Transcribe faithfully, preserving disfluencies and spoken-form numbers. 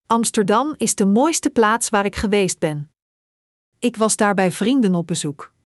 Amsterdam is de mooiste plaats waar ik geweest ben. Ik was daar bij vrienden op bezoek.